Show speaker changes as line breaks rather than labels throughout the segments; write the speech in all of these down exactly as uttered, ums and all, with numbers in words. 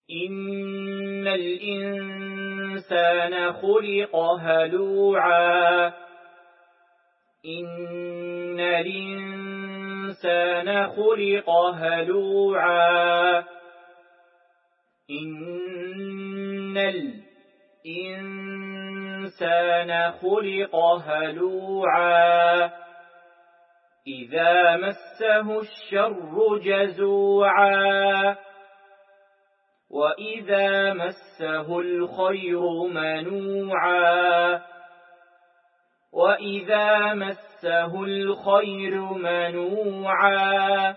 إن الإنسان خلق هلوعا إن الإنسان خلق هلوعا إن الإنسان خلق هلوعا إذا مسه الشر جزوعا وإذا مسه الخير منوعا وإذا مسه الخير منوعا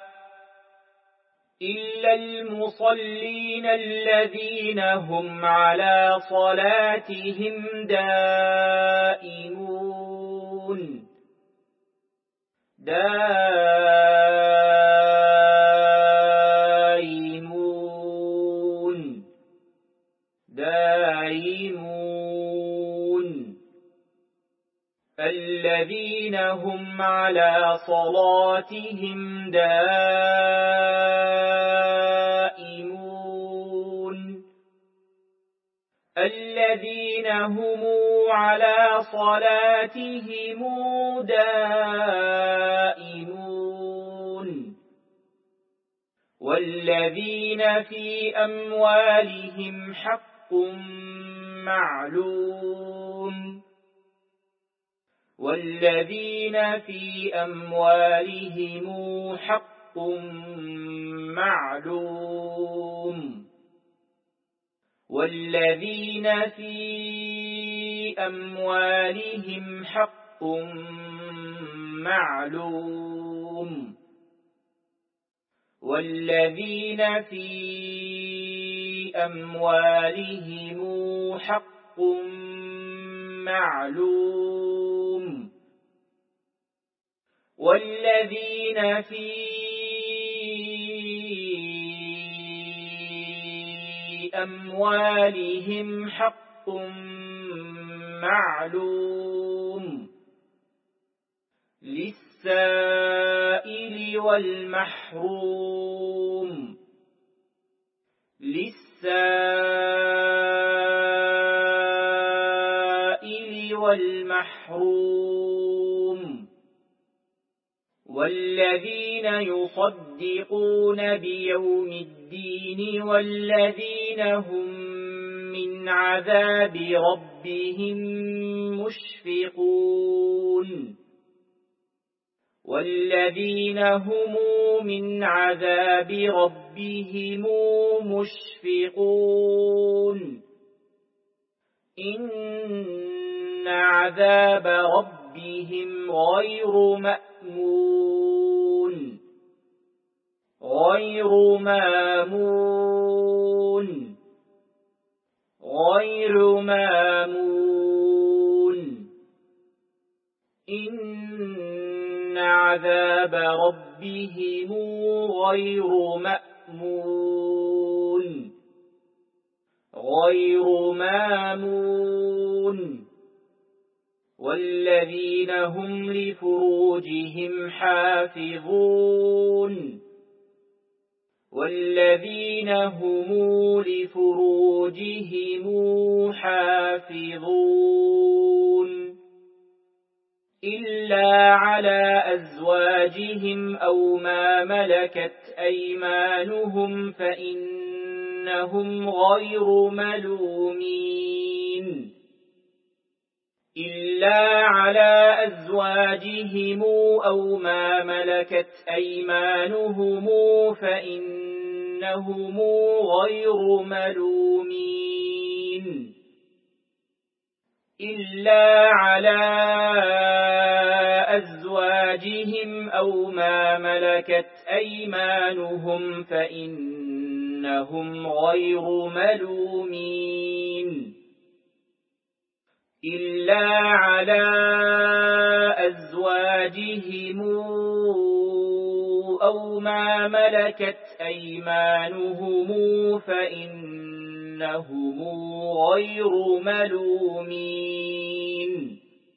إلا المصلين الذين هم على صلاتهم دائمون دائمون دائمون الذين هم على صلاتهم دائمون الذين هم على صلاتهم دائمون والذين في أموالهم حق معلوم والذين في أموالهم حق معلوم والذين في أموالهم حق معلوم والذين في أموالهم حق معلوم والذين في أموالهم حق معلوم للسائل والمحروم للسائل والمحروم والذين يصدقون بيوم الدين والذين هم من عذاب ربهم مشفقون والذين هم من عذاب ربهم مشفقون إن عذاب ربهم غير مأمون غير مامون غير مامون إن عذاب ربهم غير مأمون غير مامون والذين هم لفروجهم حافظون والذين هم لفروجهم حافظون إلا على أزواجهم أو ما ملكت أيمانهم فإنهم غير ملومين إلا على أزواجهم أو ما ملكت أيمانهم فإنهم غير ملومين إلا على أزواجهم أو ما ملكت أيمانهم فإنهم غير ملومين إلا على أزواجهم أو ما ملكت أيمانهم فإنهم غير ملومين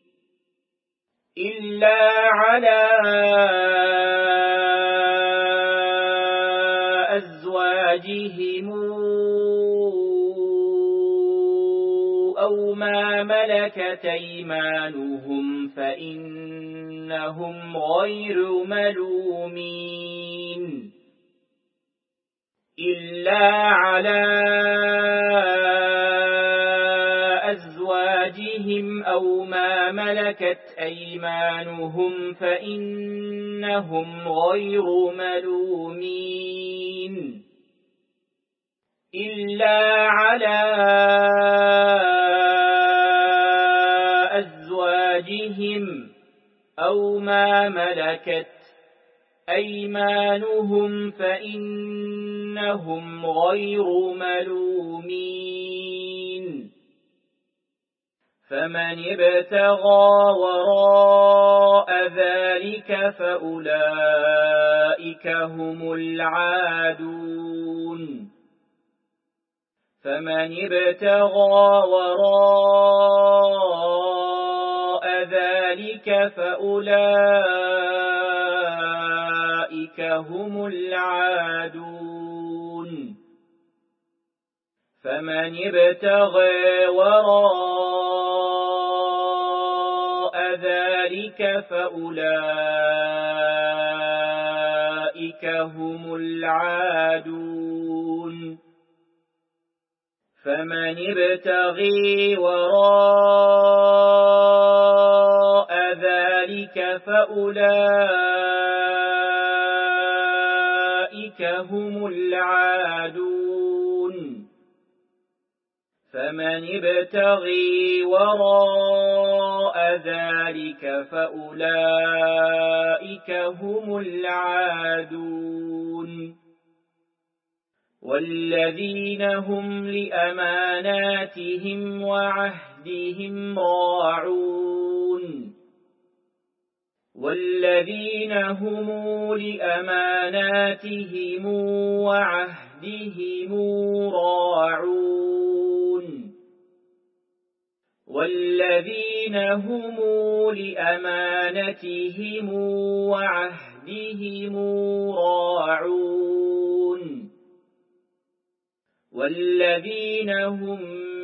إلا على أزواجهم أو ما ملكت أيمانهم فإنهم غير ملومين إلا على أزواجهم أو ما ملكت أيمانهم فإنهم غير ملومين إلا على أزواجهم أو ما ملكت أيمانهم فإنهم غير ملومين فمن ابتغى وراء ذلك فأولئك هم العادون فمن ابتغى وراء ذلك فأولئك هم العادون فمن ابتغى وراء ذلك فأولئك هم العادون فمن ابتغي وراء ذلك فأولئك هم العادون فمن ابتغي وراء ذلك فأولئك هم العادون والذين هم لأماناتهم وعهدهم راعون والذين هم لأماناتهم وعهدهم راعون والذين هم لأمانتهم وعهدهم راعون والذين هم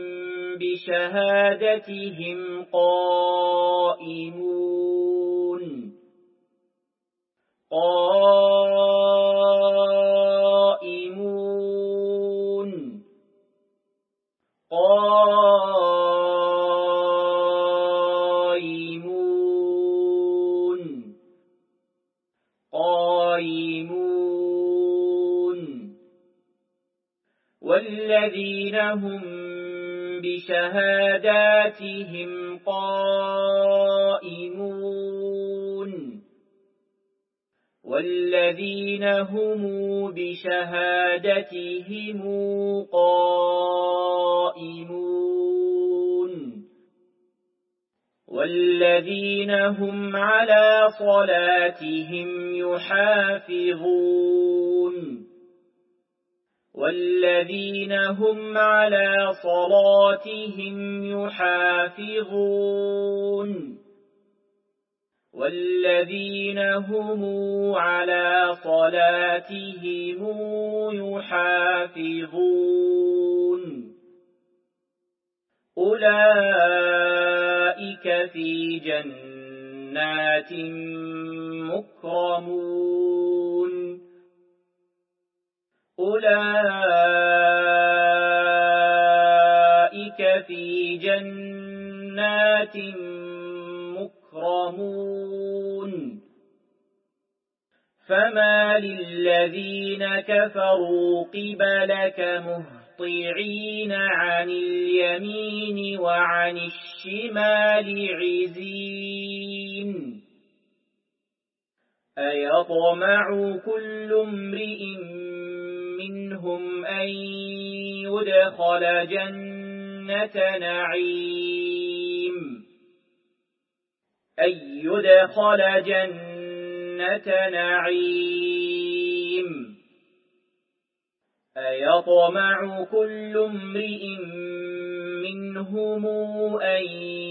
بشهادتهم قائمون قائمون قائمون قائمون والذين هم بشهاداتهم قائمون والذين هم بشهادتهم قائمون والذين هم على صلاتهم يحافظون والذين هم على صلاتهم يحافظون والذين هم على صلاتهم يحافظون أولئك في جنات مكرمون أولئك في جنات مكرمون فما للذين كفروا قبلك مهطعين عن اليمين وعن الشمال عزين أيطمع كل امرئ منهم أن يدخل جنة نعيم أن يدخل جنة نعيم أيطمع كل امرئ منهم أن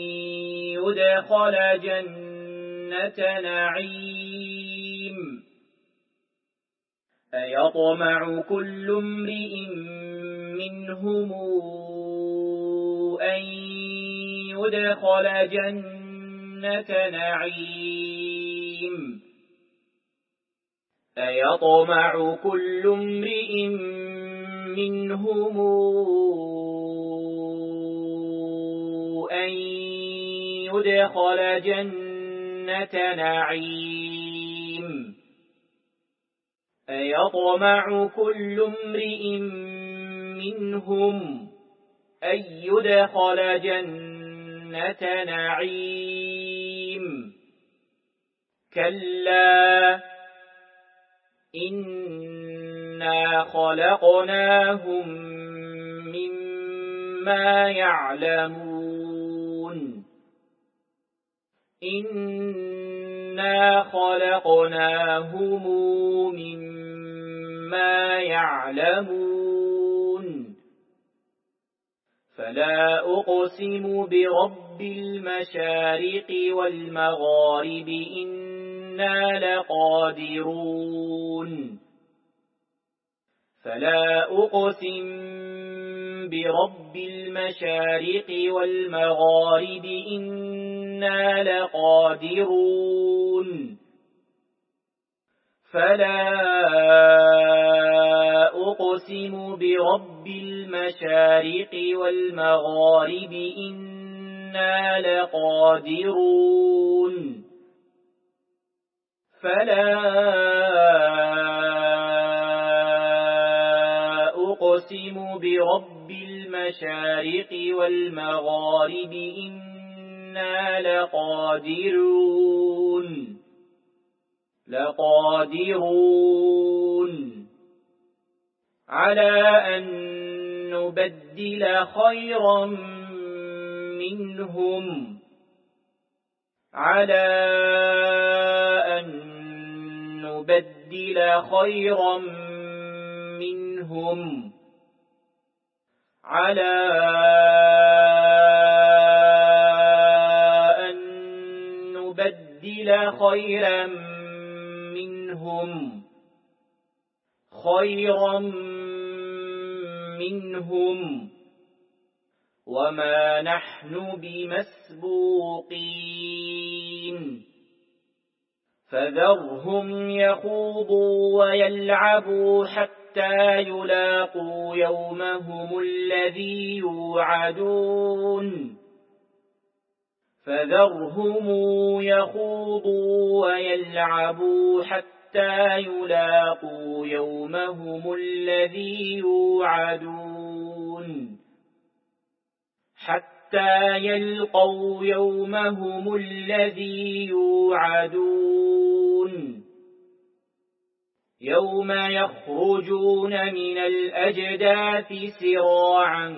يدخل جنة نعيم أيطمع كل امرئ منهم أن يدخل جنة نعيم أيطمع كل امرئ منهم أن يدخل جنة نعيم أيطمع كل امرئ منهم أن يدخل جنة نعيم كلا إنا خلقناهم مما يعلمون إنا خلقناهم مما يعلمون فلا أقسم برب المشارق والمغارب إنا لقادرون فلا أقسم برب المشارق والمغارب إنا لقادرون فلا أقسم برب المشارق والمغارب إنا لقادرون فلا أقسم برب المشارق والمغارب إنا لقادرون لقادرون على أن نبدل خيرا منهم على أن نبدل خيرا منهم على أن نبدل خيرا منهم خيرا منهم وما نحن بمسبوقين فذرهم يخوضوا ويلعبوا حتى يلاقوا يومهم الذي يوعدون فذرهم يخوضوا ويلعبوا حتى يلاقوا يومهم الذي يوعدون حتى يلقوا يومهم الذي يوعدون يوم يخرجون من الأجداث سراعا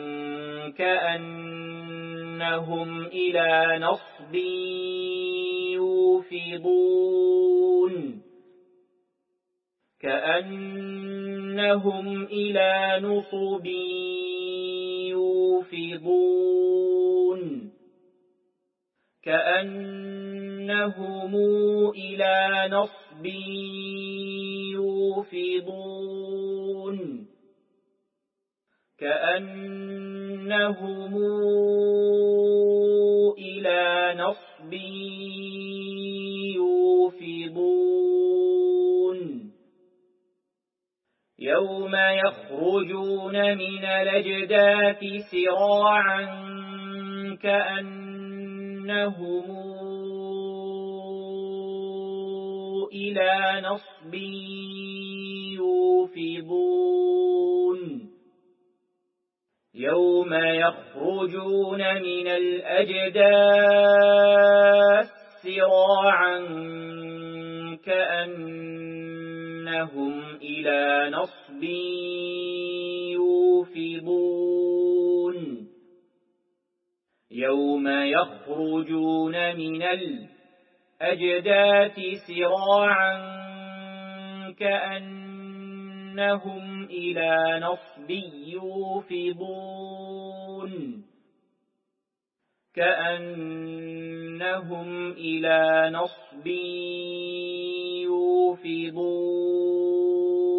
كأنهم إلى نصب يوفضون كأنهم إلى نصب يوفضون كأنهم إلى نصب يوفضون كأنهم إلى نصب يوفضون يوم يخرجون من الأجداث سراعا كأنهم إلى نصب يوفضون يوم يخرجون من الأجداث سراعا كأنهم إلى نصب يوفضون يوم يخرجون من الأجداث سراعا كأنهم إلى نصب يوفضون كأنهم إلى نصب يوفضون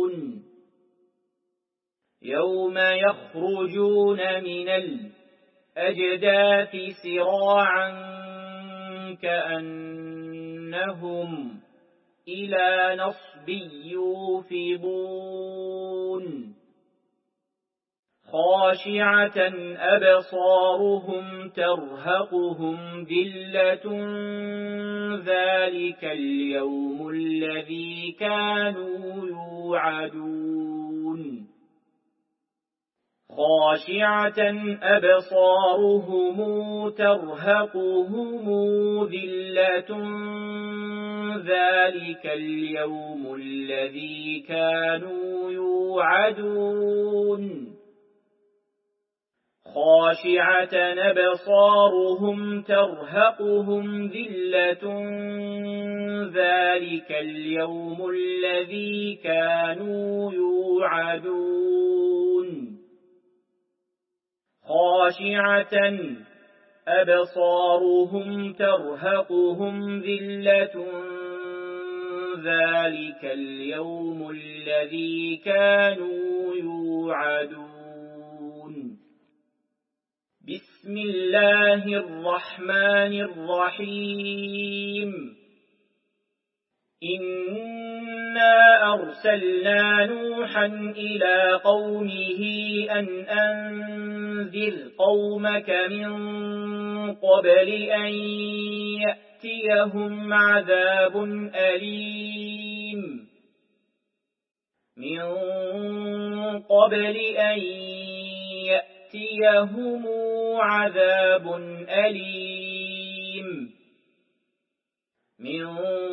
يوم يخرجون من الأجداث سراعا كأنهم إلى نصب يوفضون خاشعة أبصارهم ترهقهم ذلة ذلك اليوم الذي كانوا يوعدون خاشعة أبصارهم ترهقهم ذلة ذلك اليوم الذي كانوا يوعدون خاشعة أبصارهم ترهقهم ذلة ذلك اليوم الذي كانوا يوعدون خاشعة أبصارهم ترهقهم ذلة ذلك اليوم الذي كانوا يوعدون بسم الله الرحمن الرحيم إنا أرسلنا نوحا إلى قومه أن أنذر قومك من قبل أن يأتيهم عذاب أليم من قبل أن يأتيهم عذاب أليم من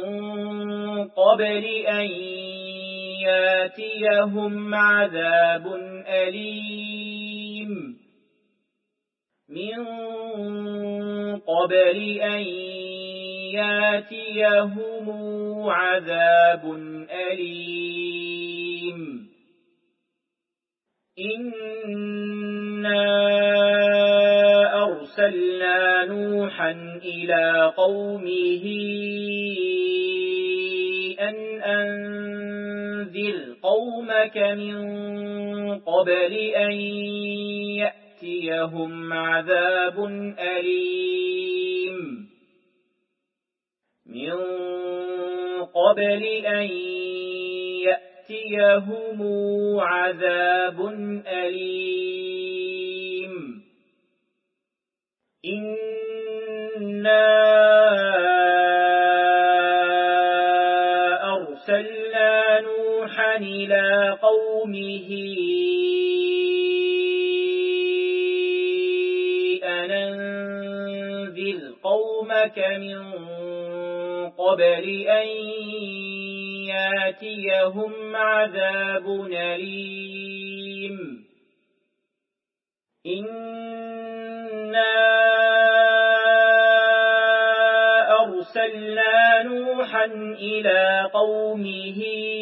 قبل أن يأتيهم عذاب أليم من قبل أن يأتيهم عذاب أليم إنا أرسلنا نوحا إلى قومه أن أنذر قومك من قبل أن يأتيهم عذاب أليم من قبل أن يأتيهم عذاب أليم إنا أرسلنا نوحا إلى قومه أن أنذر قومك من قبل أن يأتيهم عذاب أليم إنا أرسلنا نوحا إلى قومه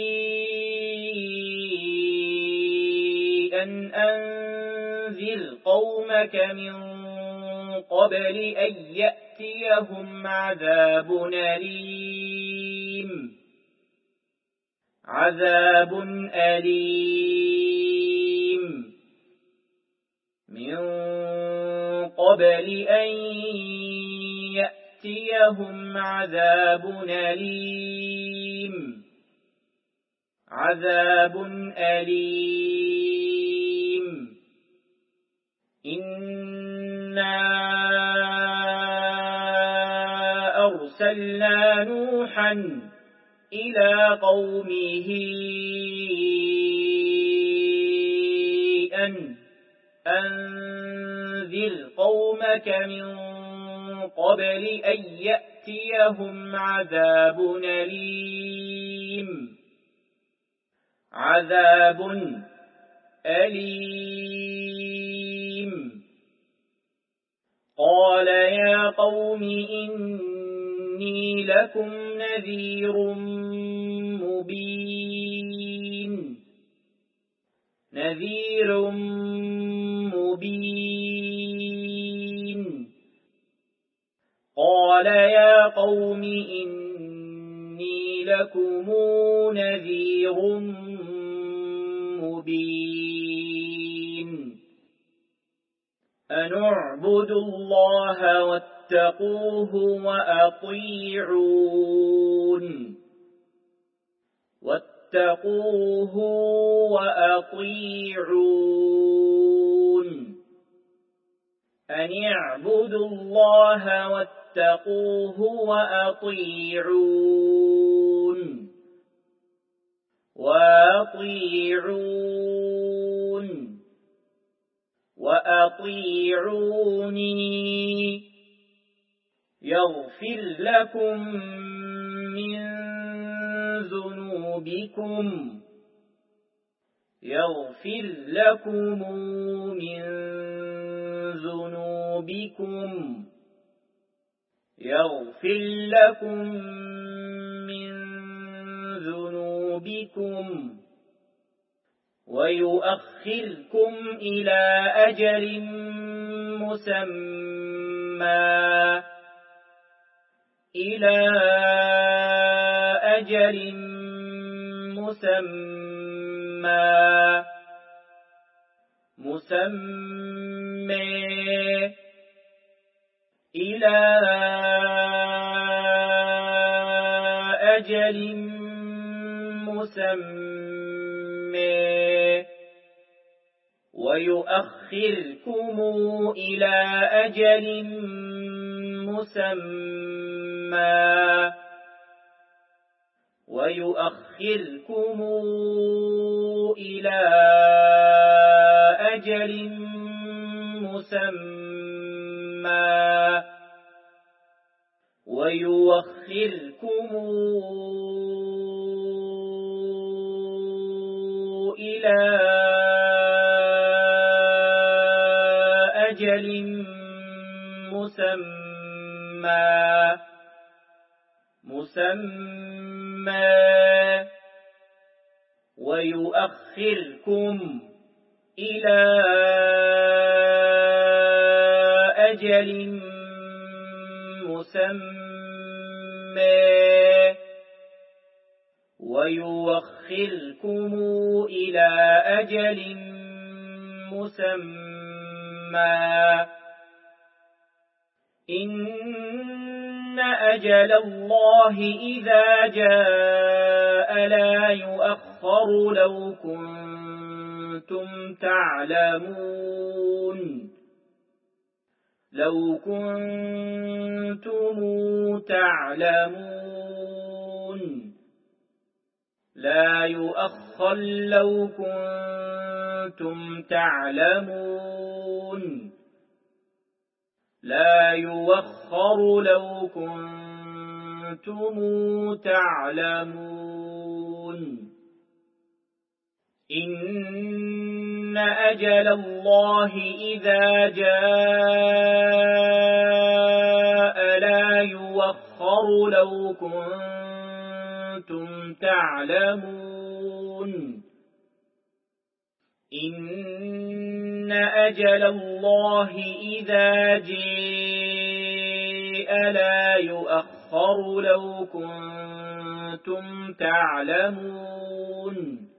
أن أنذر قومك من قبل أن يأتيهم عذاب أليم عذاب أليم من قبل أن يأتيهم عذاب أليم عذاب أليم إنا أرسلنا نوحا إلى قومه أن أنذر قومك من قبل أن يأتيهم عذاب أليم عذاب أليم قال يا قوم إني لكم نذير مبين نذير مبين قال يا قوم إني لكم نذير مبين أن اعبدوا الله واتقوه وأطيعون واتقوه وأطيعون أن اعبدوا الله واتقوه وأطيعون وأطيعون وأطيعوني يغفر لكم من ذنوبكم يغفر لكم من ذنوبكم يغفر لكم من ذنوبكم ويؤخركم إلى أجل مسمى إلى أجل مسمى مسمى إلى أجل مسمى ويؤخركم إلى أجل مسمى ويؤخركم إلى أجل مسمى ويؤخركم إلى أجل مسمى مسمى ويؤخركم إلى أجل مسمى ويؤخركم إلى أجل مسمى إن أجل الله إذا جاء لا يؤخر لو كنتم تعلمون لو كنتم تعلمون لا يؤخر لو كنتم تعلمون لا يؤخر لو كنتم تعلمون إن أجل الله إذا جاء لا يؤخر لو كنتم تعلمون إن أجل الله إذا جاء لا يؤخر لو كنتم تعلمون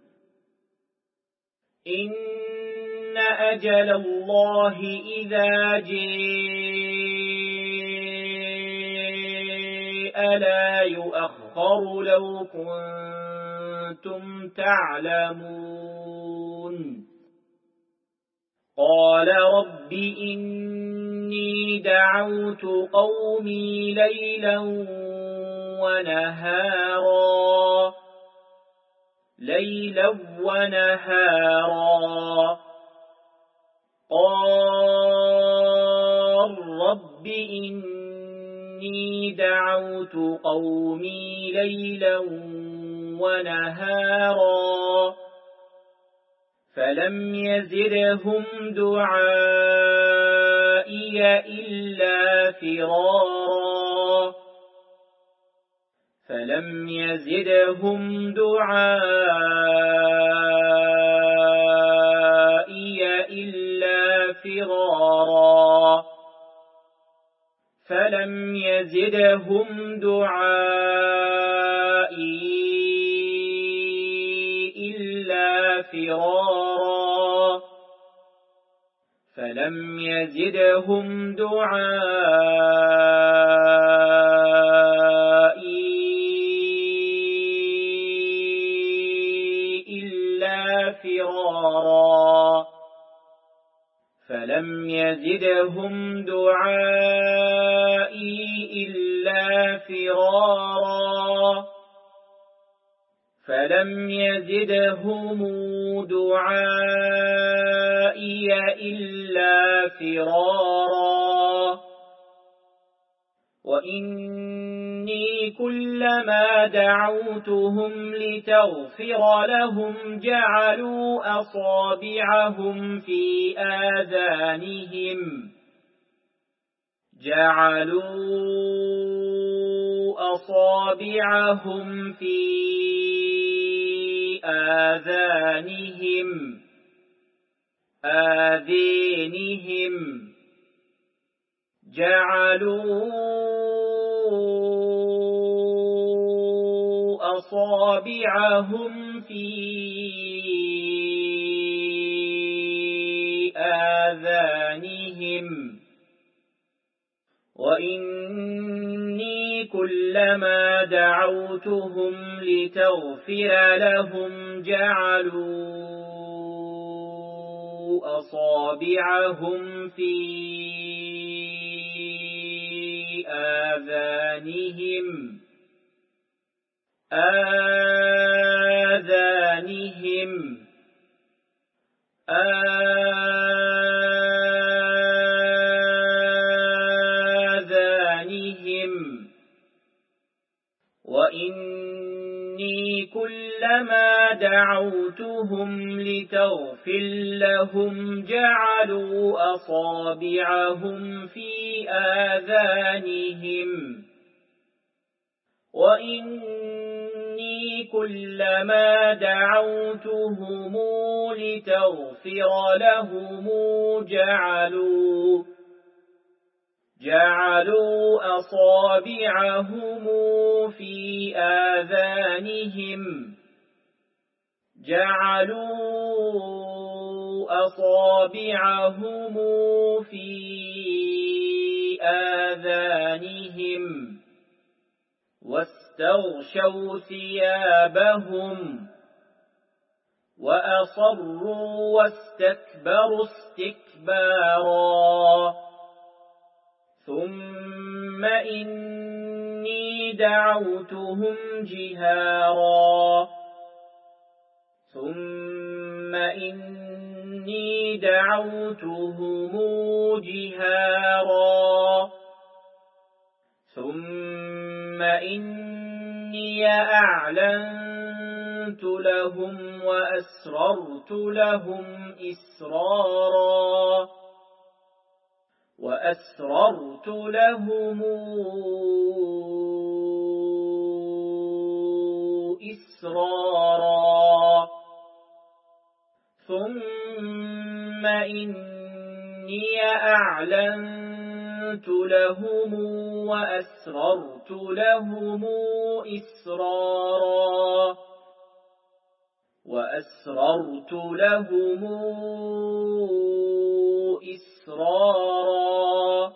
إن أجل الله إذا جاء لا يؤخر لو كنتم تعلمون قال رب إني دعوت قومي ليلا ونهارا ليلا ونهارا قال رب إني دعوت قومي ليلا ونهارا فلم يزدهم دعائي إلا فرارا فلم يزدهم دعائي إلا فرارا فلم يزدهم دعائي إلا فرارا فلم يزدهم دعائي إلا فرارا فلم يزدهم دعائي إلا فرارا فلم يزدهم دعائي إلا فرارا وإني كلما دعوتهم لتغفر لهم جعلوا أصابعهم في آذانهم جعلوا أصابعهم في آذانهم آذينهم جعلوا أصابعهم في آذانهم وإني كلما دعوتهم لتغفر لهم جعلوا أصابعهم في آذانهم آذانهم آذانهم وإني كلما دعوتهم لتغفر لهم جعلوا أصابعهم في آذانهم وإني كلما دعوتهم لتغفر لهم جعلوا جعلوا أصابعهم في آذانهم جعلوا أصابعهم في آذانهم واستغشوا ثيابهم وأصروا واستكبروا استكبارا ثم إني دعوتهم جهارا ثم إني دعوتهم جهارا ثم إني أعلنت لهم وأسررت لهم إسرارا وأسررت لهم إسرارا ثم إني أعلنت لهم وأسررت لهم إسرارا وأسررت لهم إسرارا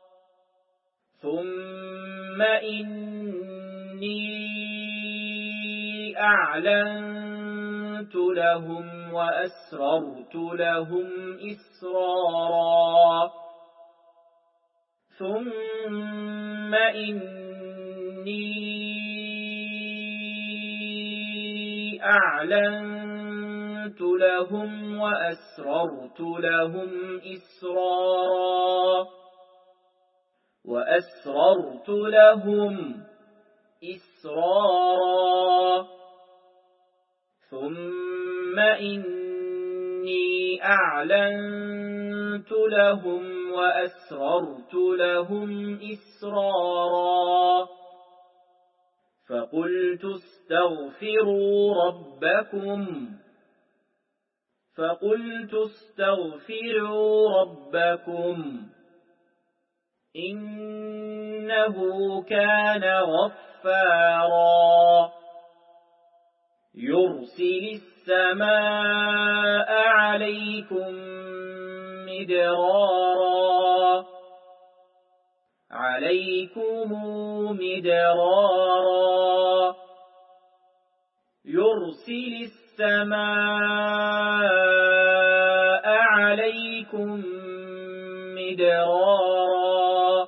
ثم إني أعلنت لهم وأسررت لهم إسرارا ثم إني أعلنت لهم وأسررت لهم إسرارا وأسررت لهم إسرارا ثم إني أعلنت لهم وأسررت لهم إسرارا فقلت استغفروا ربكم فقلت استغفروا ربكم إنه كان غفارا يرسل السماء عليكم مدرارا عليكم مدرارا يرسل السماء عليكم مدرارا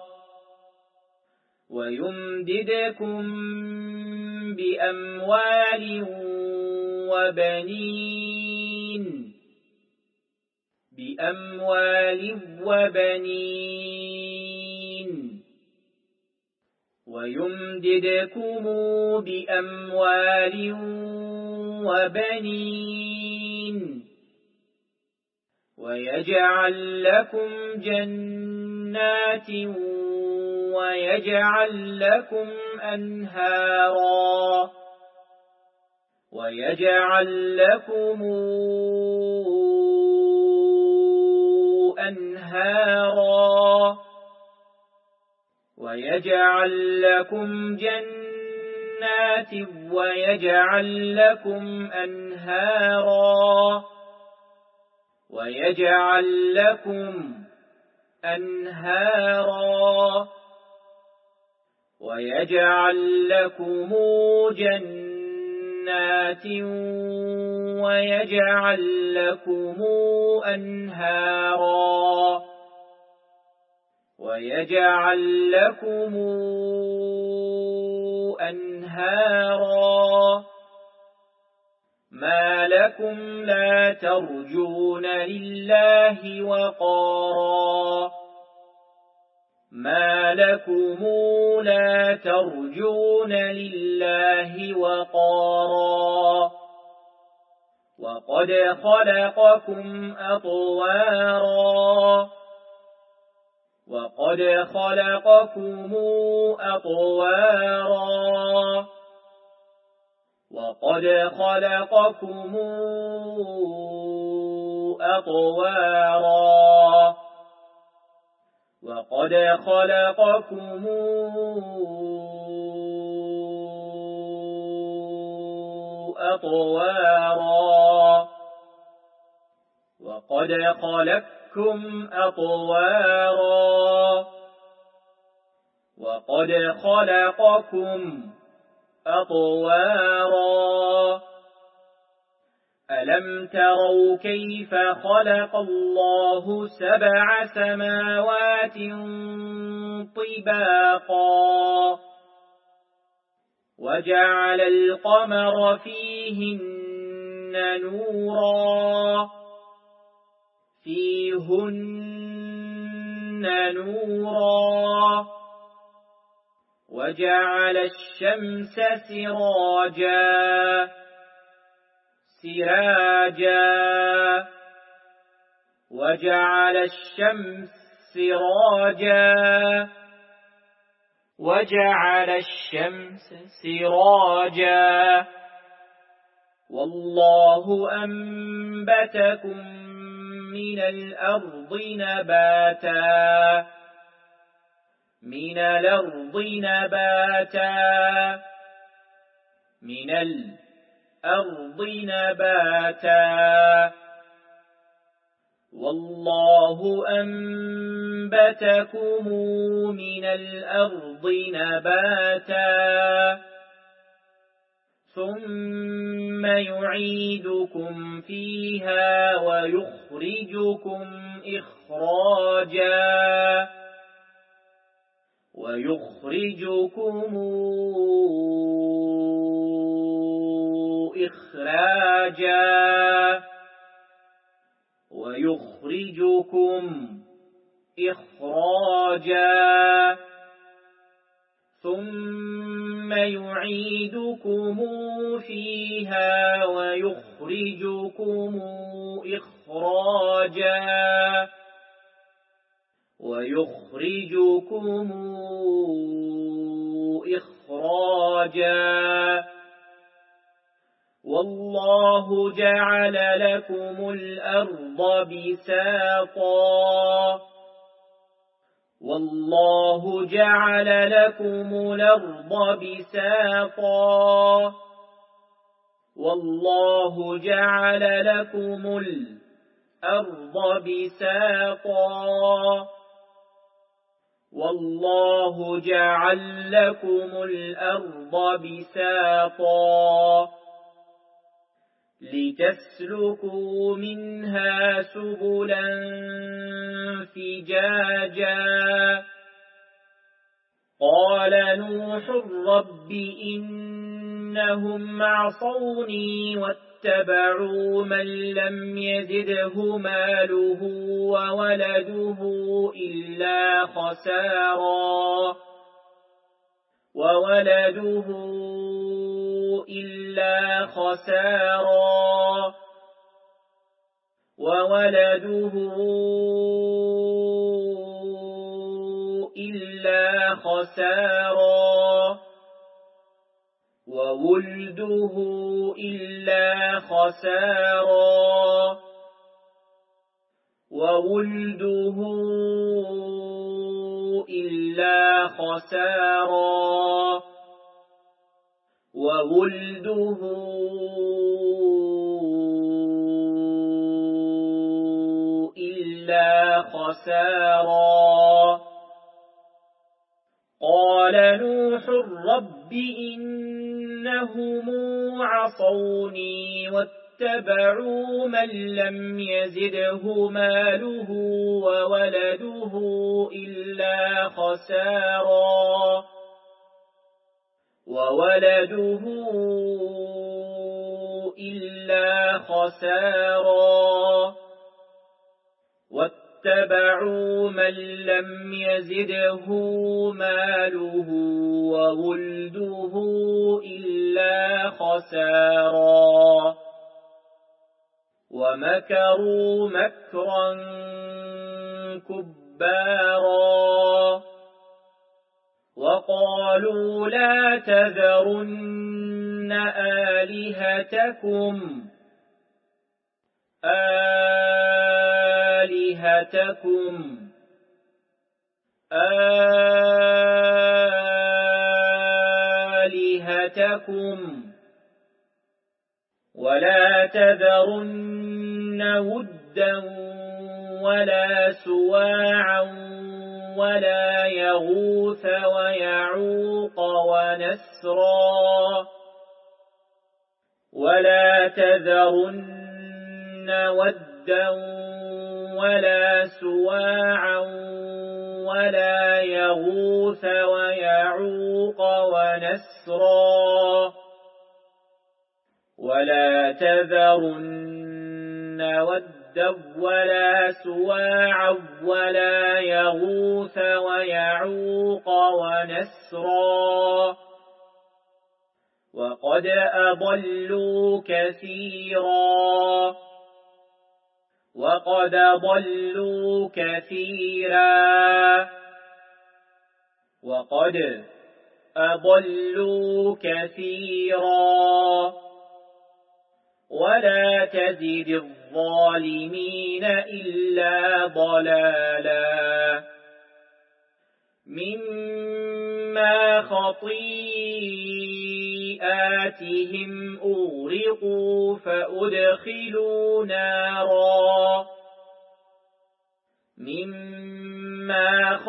ويمددكم بأموال وبنين بأموال وبنين ويمددكم بأموال وبنين ويجعل لكم جنات ويجعل لكم أنهارا ويجعل لكم أنهارا ويجعل لكم جنات ويجعل لكم أنهارا ويجعل لكم أنهارا ويجعل لكم جنات ويجعل لكم أنهارا ويجعل لكم أنهارا ما لكم لا ترجون لله وقارا ما لكم لا ترجون لله وقارا وقد خلقكم أطوارا وقد خلقكم أطوارا وقد خلقكم أطوارا وقد خلقكم أطوارا وقد خلقكم أطوارا وقد خلقكم أطوارا ألم تروا كيف خلق الله سبع سماوات طباقا وجعل القمر فيهن نورا فيهن نورا وجعل الشمس سراجا سراجا وجعل الشمس سراجا وجعل الشمس سراجا والله أنبتكم من الأرض نباتا من الأرض نباتا من الأرض نباتا والله أنبتكم من الأرض نباتا ثم يعيدكم فيها ويخرجكم إخراجا ويخرجكم إخراجا ويخرجكم إخراجا ثم يعيدكم فيها ويخرجكم إخراجا ويخرجكم إخراجا والله جعل لكم الأرض بساطا والله جعل لكم الأرض بساطا والله جعل لكم الأرض بساطا والله جعل لكم الأرض بساطا لتسلكوا منها سبلا فجاجا قال نوح رب إنهم عصوني واتبعوا من لم يزده ماله وولده إلا خسارا وولده إلا خسارا وولده إلا خسارا وولده إلا خسارا وولده إلا خسارا وولده إلا خسارا قال نوح رب إنهم عصوني واتبعوا من لم يزده ماله وولده إلا خسارا وولده إلا خسارا واتبعوا من لم يزده ماله وولده إلا خسارا ومكروا مكرا كبارا وقالوا لا تذرن آلهتكم آلهتكم آلهتكم ولا تذرن ودا ولا سواعا ولا يغوث ويعوق ونسرا ولا تذرن ودا ولا سواعا ولا يغوث ويعوق ونسرا ولا تذرن ودا ولا سواعا ولا يغوث ويعوق ونسرا وقد أضلوا كثيرا وقد ضلوا كثيرا وقد أضلوا كثيرا ولا تزد الظالمين إلا ضلالا مما خطيئاتهم أغرقوا فأدخلوا نارا مما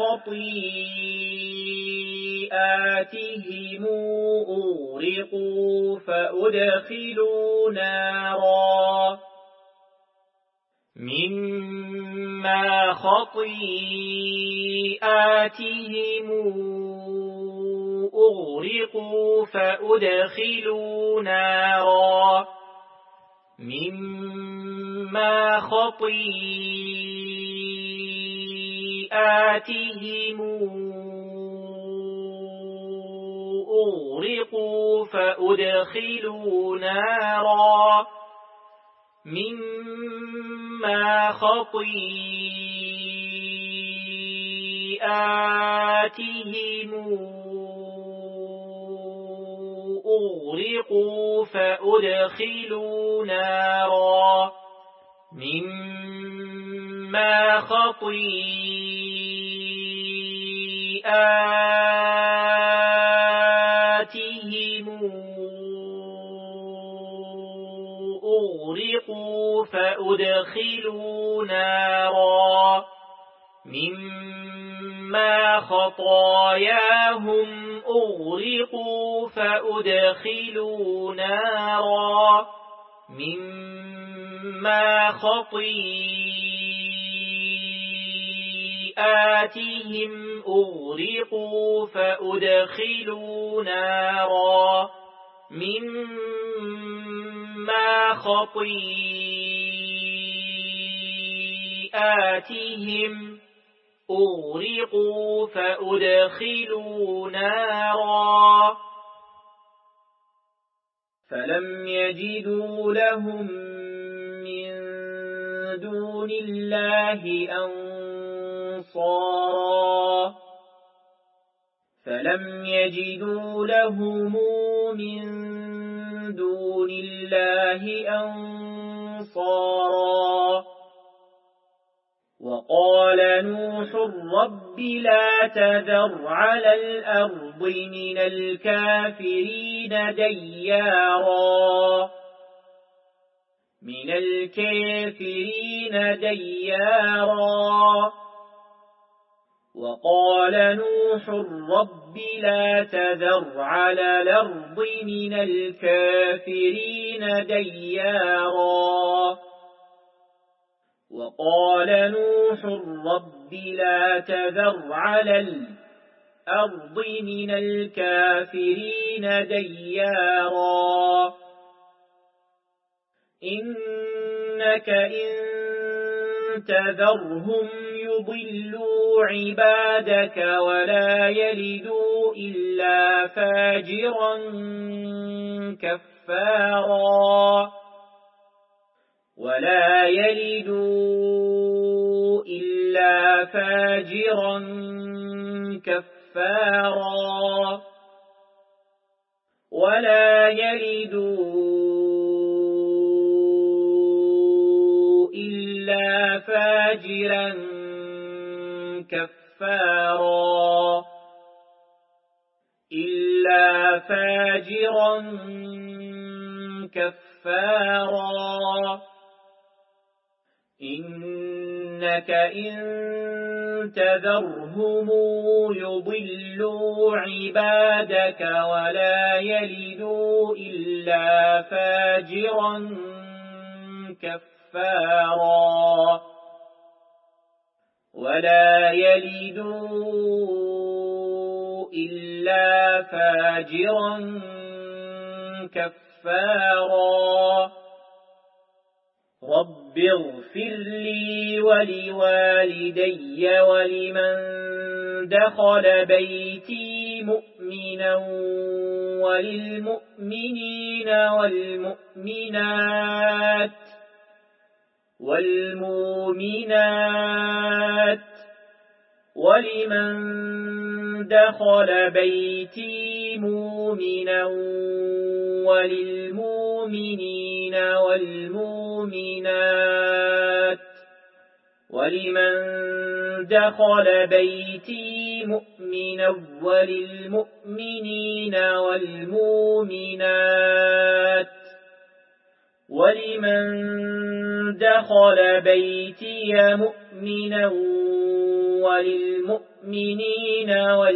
خطيئاتهم أغرقوا فأدخلوا نارا مما خطيئاتهم أغرقوا فأدخلوا نارا مما خطيئاتهم أغرقوا فأدخلوا نارا مما خطيئاتهم أغرقوا فأدخلوا نارا مما خطيئاتهم أغرقوا أغرقوا فأدخلوا نارا مما خطاياهم أغرقوا فأدخلوا نارا مما خطيئاتهم أغرقوا فأدخلوا نارا مما خطيئاتهم أغرقوا فأدخلوا نارا فلم يجدوا لهم من دون الله أنصارا فلم يجدوا لهم من دون الله أنصارا وقال نوح رب لا تذر على الأرض من الكافرين ديارا من الكافرين ديارا وقال نوح رب لا تذر على الأرض من الكافرين ديارا وقال نوح رب لا تذر على الأرض من الكافرين ديارا إنك إن تذرهم يضلوا عبادك ولا يلدوا إلا فاجرا كفارا ولا يلدوا إلا فاجرا كفارا ولا يلدوا إلا فاجرا كفارا إلا فاجرا كفارا إنك إن تذرهم يضلوا عبادك ولا يلدوا إلا فاجرا كفارا ولا يلدوا إلا فاجرا كفارا رب اغفر لي ولوالدي ولمن دخل بيتي مؤمنا وللمؤمنين والمؤمنات والمؤمنات ولمن دخل بيتي مؤمنا وللمؤمنين والمؤمنات ولمن دخل بيتي مؤمنا وللمؤمنين والمؤمنات ولمن دخل بيتي مؤمنا وللمؤمنين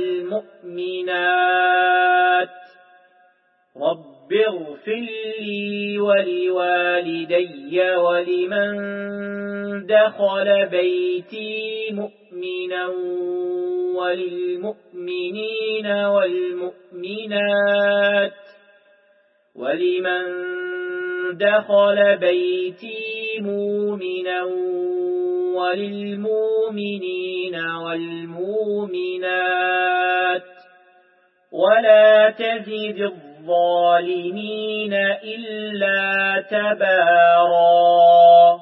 والمؤمنات رب اغفر لي ولوالدي ولمن دخل بيتي مؤمنا وللمؤمنين والمؤمنات ولمن دخل بيتي مؤمنا وللمؤمنين والمؤمنات ولا تزد الظالمين إلا تبارا.